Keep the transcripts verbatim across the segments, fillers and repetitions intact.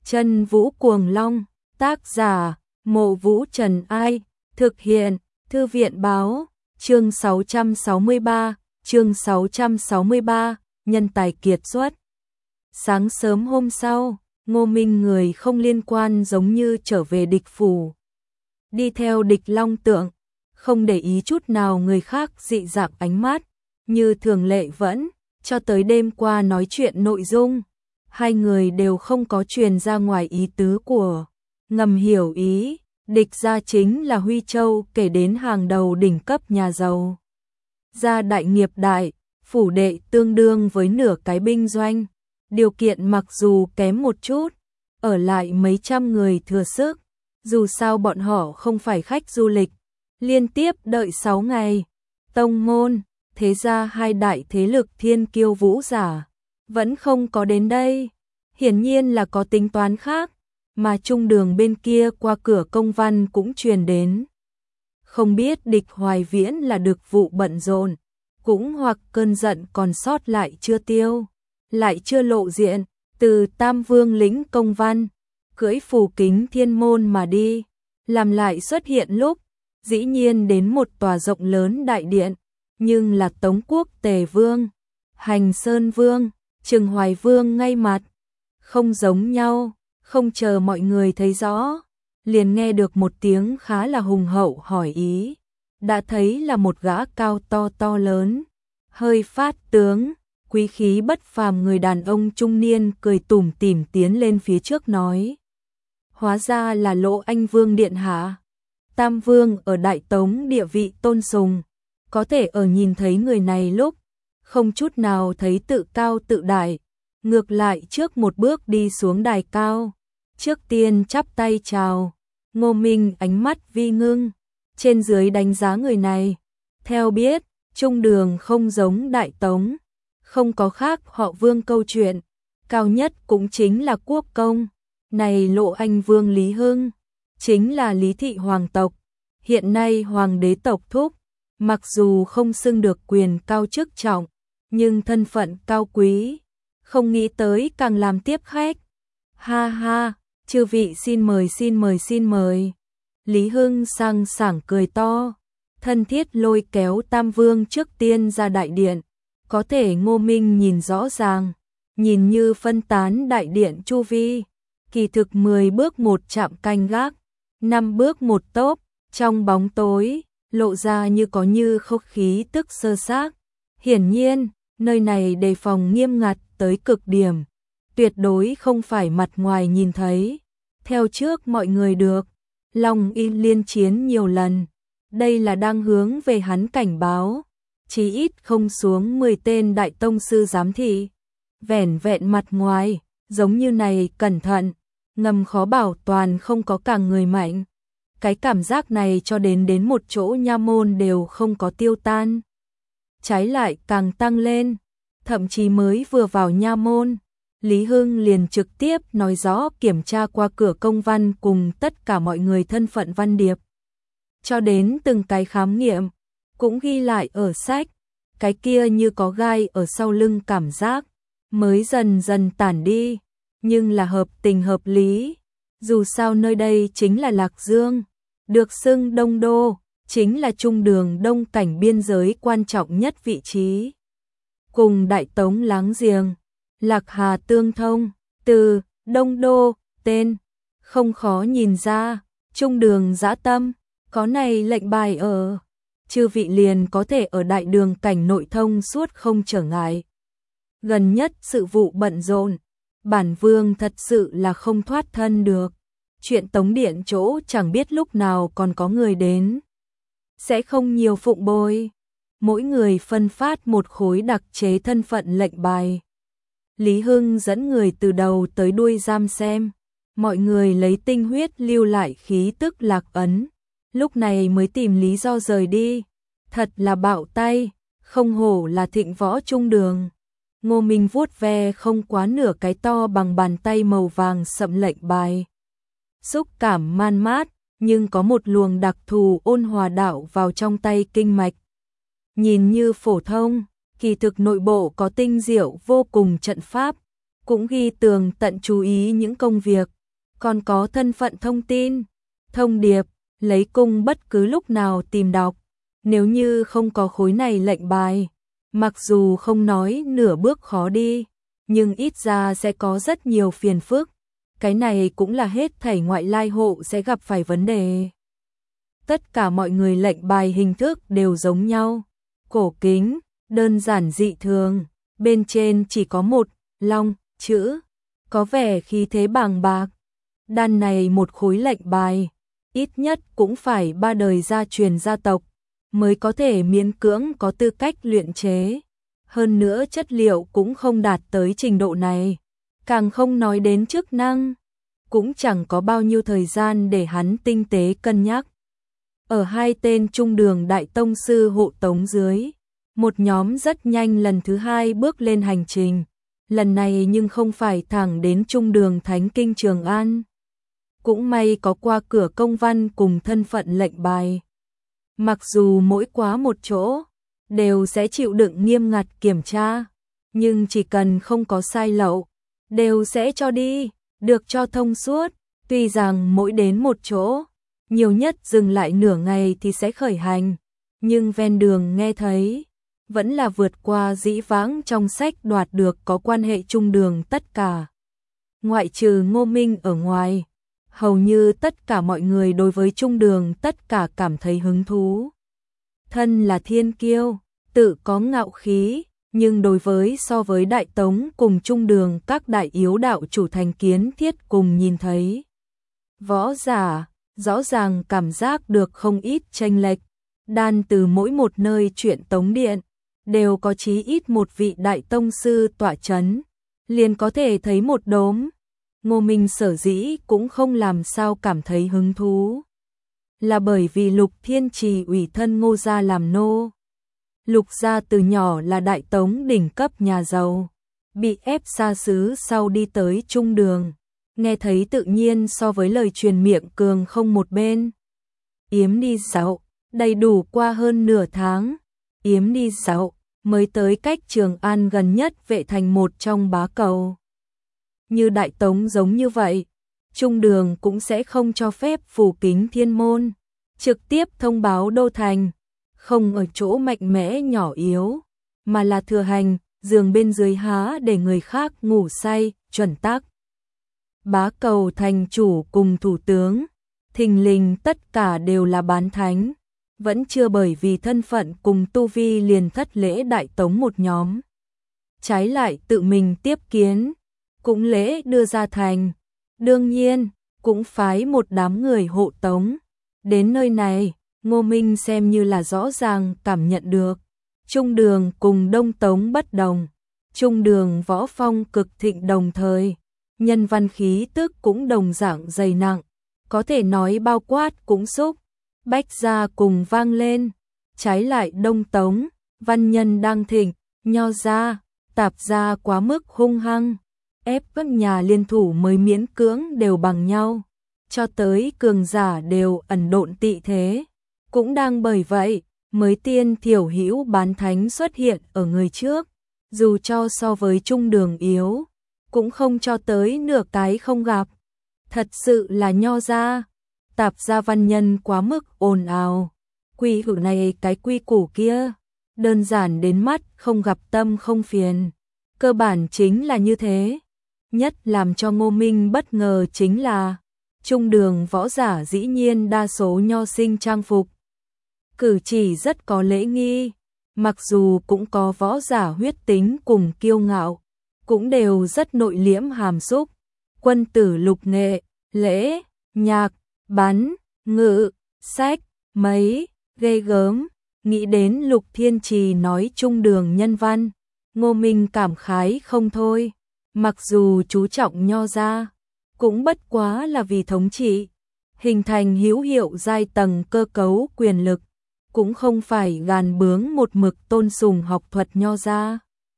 Chân Vũ Cuồng Long, tác giả, Mộ Vũ Trần Ai, thực hiện, Thư viện báo, chương sáu trăm sáu mươi ba, chương sáu trăm sáu mươi ba, nhân tài kiệt xuất. Sáng sớm hôm sau, Ngô Minh người không liên quan giống như trở về địch phủ. Đi theo địch long tượng, không để ý chút nào người khác dị dạng ánh mắt, như thường lệ vẫn, cho tới đêm qua nói chuyện nội dung. Hai người đều không có truyền ra ngoài ý tứ của, ngầm hiểu ý, địch gia chính là Huy Châu kể đến hàng đầu đỉnh cấp nhà giàu. Gia đại nghiệp đại, phủ đệ tương đương với nửa cái binh doanh, điều kiện mặc dù kém một chút, ở lại mấy trăm người thừa sức, dù sao bọn họ không phải khách du lịch, liên tiếp đợi sáu ngày, tông môn, thế gia hai đại thế lực thiên kiêu vũ giả, vẫn không có đến đây, hiển nhiên là có tính toán khác, mà trung đường bên kia qua cửa công văn cũng truyền đến. Không biết địch Hoài Viễn là được vụ bận rộn, cũng hoặc cơn giận còn sót lại chưa tiêu, lại chưa lộ diện, từ Tam Vương lĩnh công văn, cưỡi phù kính thiên môn mà đi, làm lại xuất hiện lúc, dĩ nhiên đến một tòa rộng lớn đại điện, nhưng là Tống Quốc Tề Vương, Hành Sơn Vương, Trừng Hoài Vương ngay mặt, không giống nhau, không chờ mọi người thấy rõ, liền nghe được một tiếng khá là hùng hậu hỏi ý, đã thấy là một gã cao to to lớn, hơi phát tướng, quý khí bất phàm người đàn ông trung niên cười tủm tỉm tiến lên phía trước nói. Hóa ra là Lỗ Anh Vương điện hạ. Tam Vương ở Đại Tống địa vị tôn sùng, có thể ở nhìn thấy người này lúc, không chút nào thấy tự cao tự đại, ngược lại trước một bước đi xuống đài cao, trước tiên chắp tay chào, Ngô Minh ánh mắt vi ngưng, trên dưới đánh giá người này, theo biết, trung đường không giống Đại Tống, không có khác họ Vương câu chuyện, cao nhất cũng chính là quốc công, này Lộ Anh Vương Lý Hưng, chính là Lý thị hoàng tộc, hiện nay hoàng đế tộc thúc, mặc dù không xưng được quyền cao chức trọng, nhưng thân phận cao quý, không nghĩ tới càng làm tiếp khách. Ha ha, chư vị xin mời xin mời xin mời. Lý Hưng sang sảng cười to, thân thiết lôi kéo Tam Vương trước tiên ra đại điện, có thể Ngô Minh nhìn rõ ràng, nhìn như phân tán đại điện chu vi, kỳ thực mười bước một chạm canh gác, năm bước một tốp, trong bóng tối, lộ ra như có như khốc khí tức sơ xác. Hiển nhiên, nơi này đề phòng nghiêm ngặt tới cực điểm, tuyệt đối không phải mặt ngoài nhìn thấy. Theo trước mọi người được, Long Y liên chiến nhiều lần, đây là đang hướng về hắn cảnh báo, chí ít không xuống mười tên đại tông sư giám thị. Vẻn vẹn mặt ngoài, giống như này cẩn thận, ngầm khó bảo toàn không có cả người mạnh. Cái cảm giác này cho đến đến một chỗ nha môn đều không có tiêu tan. Trái lại càng tăng lên, thậm chí mới vừa vào nha môn, Lý Hưng liền trực tiếp nói rõ kiểm tra qua cửa công văn cùng tất cả mọi người thân phận văn điệp. Cho đến từng cái khám nghiệm, cũng ghi lại ở sách, cái kia như có gai ở sau lưng cảm giác, mới dần dần tản đi, nhưng là hợp tình hợp lý. Dù sao nơi đây chính là Lạc Dương, được xưng Đông Đô, chính là trung đường đông cảnh biên giới quan trọng nhất vị trí. Cùng Đại Tống láng giềng, Lạc Hà tương thông, từ Đông Đô, tên, không khó nhìn ra, trung đường dã tâm, có này lệnh bài ở, chư vị liền có thể ở đại đường cảnh nội thông suốt không trở ngại. Gần nhất sự vụ bận rộn, bản vương thật sự là không thoát thân được, chuyện Tống Điện chỗ chẳng biết lúc nào còn có người đến. Sẽ không nhiều phụng bồi, mỗi người phân phát một khối đặc chế thân phận lệnh bài. Lý Hưng dẫn người từ đầu tới đuôi giam xem, mọi người lấy tinh huyết lưu lại khí tức lạc ấn, lúc này mới tìm lý do rời đi. Thật là bạo tay, không hổ là thịnh võ trung đường. Ngô Minh vuốt ve không quá nửa cái to bằng bàn tay màu vàng sậm lệnh bài. Xúc cảm man mát, nhưng có một luồng đặc thù ôn hòa đạo vào trong tay kinh mạch. Nhìn như phổ thông, kỳ thực nội bộ có tinh diệu vô cùng trận pháp, cũng ghi tường tận chú ý những công việc, còn có thân phận thông tin, thông điệp, lấy cung bất cứ lúc nào tìm đọc. Nếu như không có khối này lệnh bài, mặc dù không nói nửa bước khó đi, nhưng ít ra sẽ có rất nhiều phiền phức. Cái này cũng là hết thảy ngoại lai hộ sẽ gặp phải vấn đề. Tất cả mọi người lệnh bài hình thức đều giống nhau, cổ kính, đơn giản dị thường, bên trên chỉ có một long chữ, có vẻ khí thế bàng bạc. Đan này một khối lệnh bài, ít nhất cũng phải ba đời gia truyền gia tộc mới có thể miễn cưỡng có tư cách luyện chế. Hơn nữa chất liệu cũng không đạt tới trình độ này, càng không nói đến chức năng, cũng chẳng có bao nhiêu thời gian để hắn tinh tế cân nhắc. Ở hai tên trung đường đại tông sư hộ tống dưới, một nhóm rất nhanh lần thứ hai bước lên hành trình, lần này nhưng không phải thẳng đến trung đường Thánh Kinh Trường An. Cũng may có qua cửa công văn cùng thân phận lệnh bài. Mặc dù mỗi quá một chỗ, đều sẽ chịu đựng nghiêm ngặt kiểm tra, nhưng chỉ cần không có sai lậu, đều sẽ cho đi, được cho thông suốt. Tuy rằng mỗi đến một chỗ, nhiều nhất dừng lại nửa ngày thì sẽ khởi hành, nhưng ven đường nghe thấy, vẫn là vượt qua dĩ vãng trong sách đoạt được có quan hệ trung đường tất cả. Ngoại trừ Ngô Minh ở ngoài, hầu như tất cả mọi người đối với trung đường tất cả cảm thấy hứng thú. Thân là thiên kiêu, tự có ngạo khí, nhưng đối với so với đại tống cùng trung đường các đại yếu đạo chủ thành kiến thiết cùng nhìn thấy. Võ giả, rõ ràng cảm giác được không ít chênh lệch, đan từ mỗi một nơi chuyện tống điện, đều có chí ít một vị đại tông sư tọa chấn, liền có thể thấy một đốm. Ngô Minh sở dĩ cũng không làm sao cảm thấy hứng thú, là bởi vì Lục Thiên Trì ủy thân Ngô gia làm nô. Lục gia từ nhỏ là đại tống đỉnh cấp nhà giàu, bị ép xa xứ sau đi tới trung đường, nghe thấy tự nhiên so với lời truyền miệng cường không một bên. Yếm đi dạo, đầy đủ qua hơn nửa tháng, Yếm đi dạo, mới tới cách Trường An gần nhất vệ thành một trong bá cầu. Như đại tống giống như vậy, trung đường cũng sẽ không cho phép phủ kính thiên môn, trực tiếp thông báo đô thành, không ở chỗ mạnh mẽ nhỏ yếu, mà là thừa hành, giường bên dưới há để người khác ngủ say, chuẩn tắc. Bá cầu thành chủ cùng thủ tướng, thình lình tất cả đều là bán thánh, vẫn chưa bởi vì thân phận cùng tu vi liền thất lễ đại tống một nhóm. Trái lại tự mình tiếp kiến, cũng lễ đưa ra thành, đương nhiên, cũng phái một đám người hộ tống. Đến nơi này, Ngô Minh xem như là rõ ràng cảm nhận được, trung đường cùng đông tống bất đồng, trung đường võ phong cực thịnh đồng thời, nhân văn khí tức cũng đồng dạng dày nặng, có thể nói bao quát cũng xúc, bách gia cùng vang lên, trái lại đông tống, văn nhân đang thịnh, nho gia, tạp gia quá mức hung hăng, ép các nhà liên thủ mới miễn cưỡng đều bằng nhau, cho tới cường giả đều ẩn độn tị thế. Cũng đang bởi vậy, mới tiên thiểu hữu bán thánh xuất hiện ở người trước, dù cho so với trung đường yếu, cũng không cho tới nửa cái không gặp. Thật sự là nho gia, tạp gia văn nhân quá mức ồn ào, quy củ này cái quy củ kia, đơn giản đến mắt không gặp tâm không phiền, cơ bản chính là như thế. Nhất làm cho Ngô Minh bất ngờ chính là, trung đường võ giả dĩ nhiên đa số nho sinh trang phục, cử chỉ rất có lễ nghi, mặc dù cũng có võ giả huyết tính cùng kiêu ngạo, cũng đều rất nội liễm hàm xúc, quân tử lục nghệ, lễ, nhạc, bắn, ngự, sách, mấy, ghê gớm, nghĩ đến Lục Thiên Trì nói trung đường nhân văn, Ngô Minh cảm khái không thôi, mặc dù chú trọng nho gia, cũng bất quá là vì thống trị, hình thành hữu hiệu giai tầng cơ cấu quyền lực, cũng không phải gàn bướng một mực tôn sùng học thuật nho gia,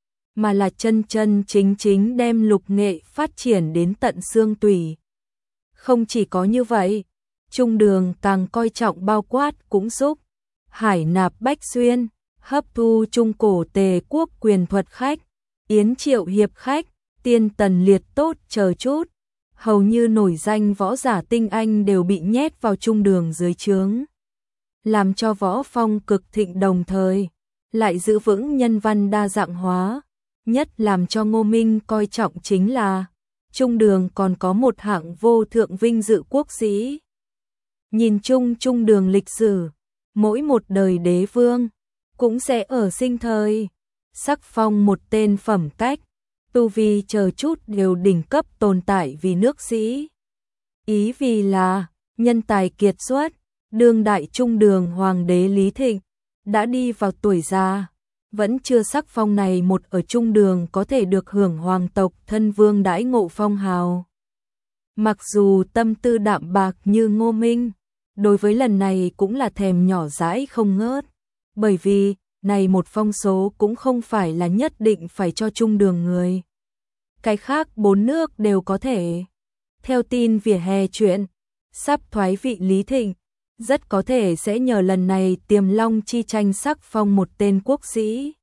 mà là chân chân chính chính đem lục nghệ phát triển đến tận xương tủy. Không chỉ có như vậy, trung đường càng coi trọng bao quát cũng xúc, hải nạp bách xuyên, hấp thu trung cổ tề quốc quyền thuật khách, yến triệu hiệp khách, Tiên Tần Liệt Tốt chờ chút, hầu như nổi danh võ giả tinh anh đều bị nhét vào Trung Đường dưới trướng, làm cho võ phong cực thịnh đồng thời, lại giữ vững nhân văn đa dạng hóa, nhất làm cho Ngô Minh coi trọng chính là Trung Đường còn có một hạng vô thượng vinh dự quốc sĩ. Nhìn chung Trung Đường lịch sử, mỗi một đời đế vương cũng sẽ ở sinh thời sắc phong một tên phẩm cách, tu vi chờ chút đều đỉnh cấp tồn tại vì nước sĩ. Ý vì là nhân tài kiệt xuất, đương đại Trung Đường hoàng đế Lý Thịnh đã đi vào tuổi già, vẫn chưa sắc phong này một ở Trung Đường có thể được hưởng hoàng tộc thân vương đãi ngộ phong hào. Mặc dù tâm tư đạm bạc như Ngô Minh, đối với lần này cũng là thèm nhỏ dãi không ngớt, bởi vì này một phong số cũng không phải là nhất định phải cho Trung Đường người. Cái khác bốn nước đều có thể. Theo tin vỉa hè chuyện, sắp thoái vị Lý Thịnh, rất có thể sẽ nhờ lần này Tiềm Long chi tranh sắc phong một tên quốc sĩ.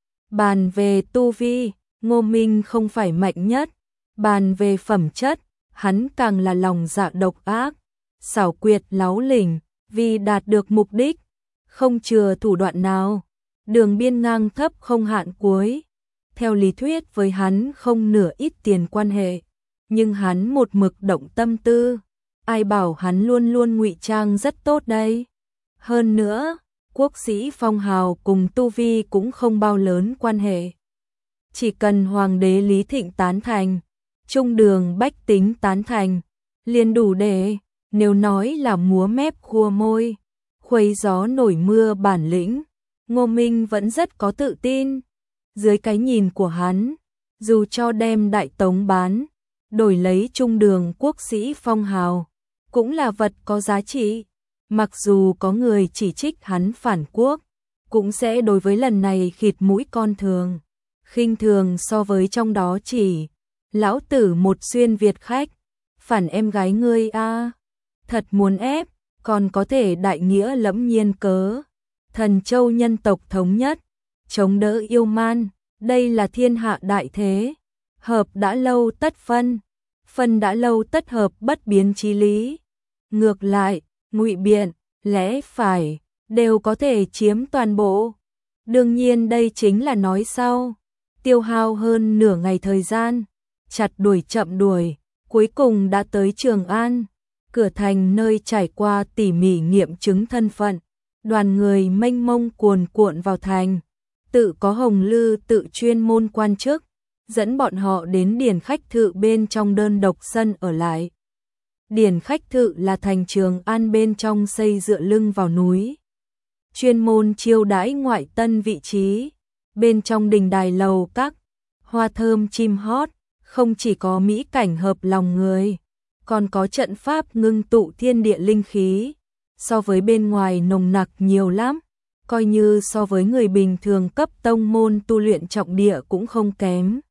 Bàn về tu vi, Ngô Minh không phải mạnh nhất, bàn về phẩm chất, hắn càng là lòng dạ độc ác, xảo quyệt láo lỉnh, vì đạt được mục đích, không chừa thủ đoạn nào, đường biên ngang thấp không hạn cuối. Theo lý thuyết với hắn không nửa ít tiền quan hệ, nhưng hắn một mực động tâm tư, ai bảo hắn luôn luôn ngụy trang rất tốt đây. Hơn nữa, quốc sĩ phong hào cùng tu vi cũng không bao lớn quan hệ. Chỉ cần hoàng đế Lý Thịnh tán thành, Trung Đường bách tính tán thành, liền đủ để, nếu nói là múa mép khua môi, khuấy gió nổi mưa bản lĩnh, Ngô Minh vẫn rất có tự tin. Dưới cái nhìn của hắn, dù cho đem Đại Tống bán, đổi lấy Trung Đường quốc sĩ phong hào, cũng là vật có giá trị. Mặc dù có người chỉ trích hắn phản quốc, cũng sẽ đối với lần này khịt mũi con thường, khinh thường so với trong đó chỉ lão tử một xuyên Việt khách, phản em gái ngươi a, thật muốn ép, còn có thể đại nghĩa lẫm nhiên cớ, thần châu nhân tộc thống nhất, chống đỡ yêu man, đây là thiên hạ đại thế, hợp đã lâu tất phân, phân đã lâu tất hợp bất biến chí lý. Ngược lại, ngụy biện, lẽ phải, đều có thể chiếm toàn bộ. Đương nhiên đây chính là nói sau, tiêu hao hơn nửa ngày thời gian, chặt đuổi chậm đuổi, cuối cùng đã tới Trường An, cửa thành nơi trải qua tỉ mỉ nghiệm chứng thân phận, đoàn người mênh mông cuồn cuộn vào thành, tự có Hồng Lư tự chuyên môn quan chức, dẫn bọn họ đến điển khách thự bên trong đơn độc sân ở lại. Điển khách thự là thành Trường An bên trong xây dựa lưng vào núi, chuyên môn chiêu đãi ngoại tân vị trí, bên trong đình đài lầu các, hoa thơm chim hót, không chỉ có mỹ cảnh hợp lòng người, còn có trận pháp ngưng tụ thiên địa linh khí, so với bên ngoài nồng nặc nhiều lắm, coi như so với người bình thường cấp tông môn tu luyện trọng địa cũng không kém.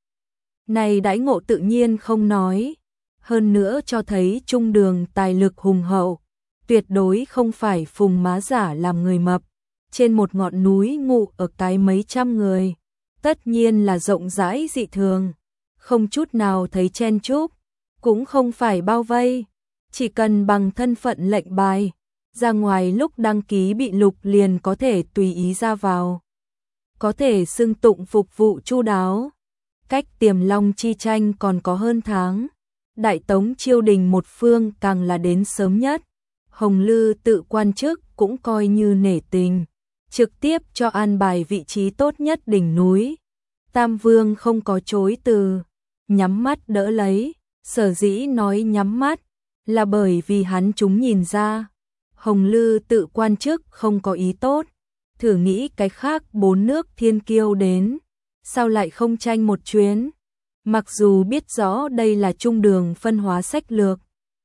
Này đãi ngộ tự nhiên không nói, hơn nữa cho thấy Trung Đường tài lực hùng hậu, tuyệt đối không phải phùng má giả làm người mập, trên một ngọn núi ngụ ở cái mấy trăm người, tất nhiên là rộng rãi dị thường, không chút nào thấy chen chúc, cũng không phải bao vây, chỉ cần bằng thân phận lệnh bài, ra ngoài lúc đăng ký bị lục liền có thể tùy ý ra vào, có thể xưng tụng phục vụ chu đáo. Cách Tiềm Long chi tranh còn có hơn tháng, Đại Tống triều đình một phương càng là đến sớm nhất, Hồng Lư tự quan chức cũng coi như nể tình, trực tiếp cho an bài vị trí tốt nhất đỉnh núi. Tam Vương không có chối từ, nhắm mắt đỡ lấy, sở dĩ nói nhắm mắt, là bởi vì hắn chúng nhìn ra, Hồng Lư tự quan chức không có ý tốt, thử nghĩ cái khác bốn nước thiên kiêu đến, sao lại không tranh một chuyến, mặc dù biết rõ đây là Trung Đường phân hóa sách lược.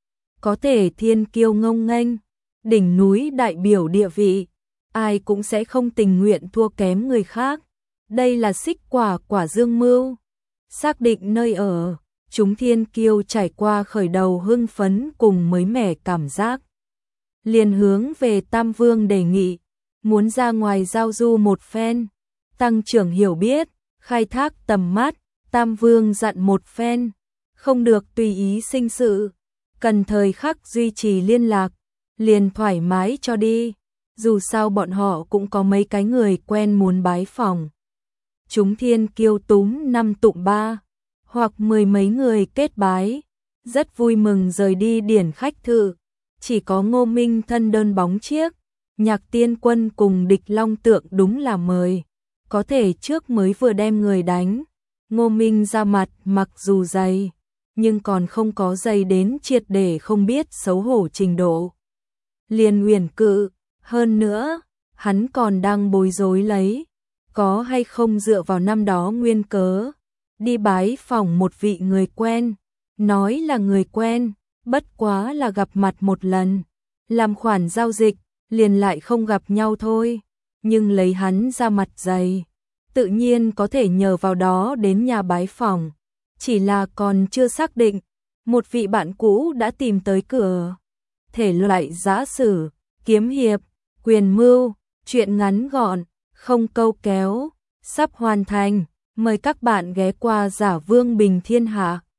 Có thể thiên kiêu ngông nghênh, đỉnh núi đại biểu địa vị, ai cũng sẽ không tình nguyện thua kém người khác, đây là xích quả quả dương mưu, xác định nơi ở, chúng thiên kiêu trải qua khởi đầu hưng phấn cùng mới mẻ cảm giác. Liền hướng về Tam Vương đề nghị, muốn ra ngoài giao du một phen, tăng trưởng hiểu biết, khai thác tầm mắt, Tam Vương dặn một phen, không được tùy ý sinh sự, cần thời khắc duy trì liên lạc, liền thoải mái cho đi, dù sao bọn họ cũng có mấy cái người quen muốn bái phỏng. Chúng thiên kiêu túm năm tụng ba, hoặc mười mấy người kết bái, rất vui mừng rời đi điển khách thự, chỉ có Ngô Minh thân đơn bóng chiếc, Nhạc Tiên Quân cùng Địch Long Tượng đúng là mời, có thể trước mới vừa đem người đánh, Ngô Minh ra mặt mặc dù dày, nhưng còn không có dày đến triệt để không biết xấu hổ trình độ. Liền uyển cự, hơn nữa, hắn còn đang bối rối lấy, có hay không dựa vào năm đó nguyên cớ, đi bái phỏng một vị người quen, nói là người quen, bất quá là gặp mặt một lần, làm khoản giao dịch, liền lại không gặp nhau thôi, nhưng lấy hắn ra mặt dày, tự nhiên có thể nhờ vào đó đến nhà bái phỏng, chỉ là còn chưa xác định, một vị bạn cũ đã tìm tới cửa. Thể loại giã sử, kiếm hiệp, quyền mưu, chuyện ngắn gọn, không câu kéo, sắp hoàn thành, mời các bạn ghé qua Giả Vương Bình Thiên Hạ.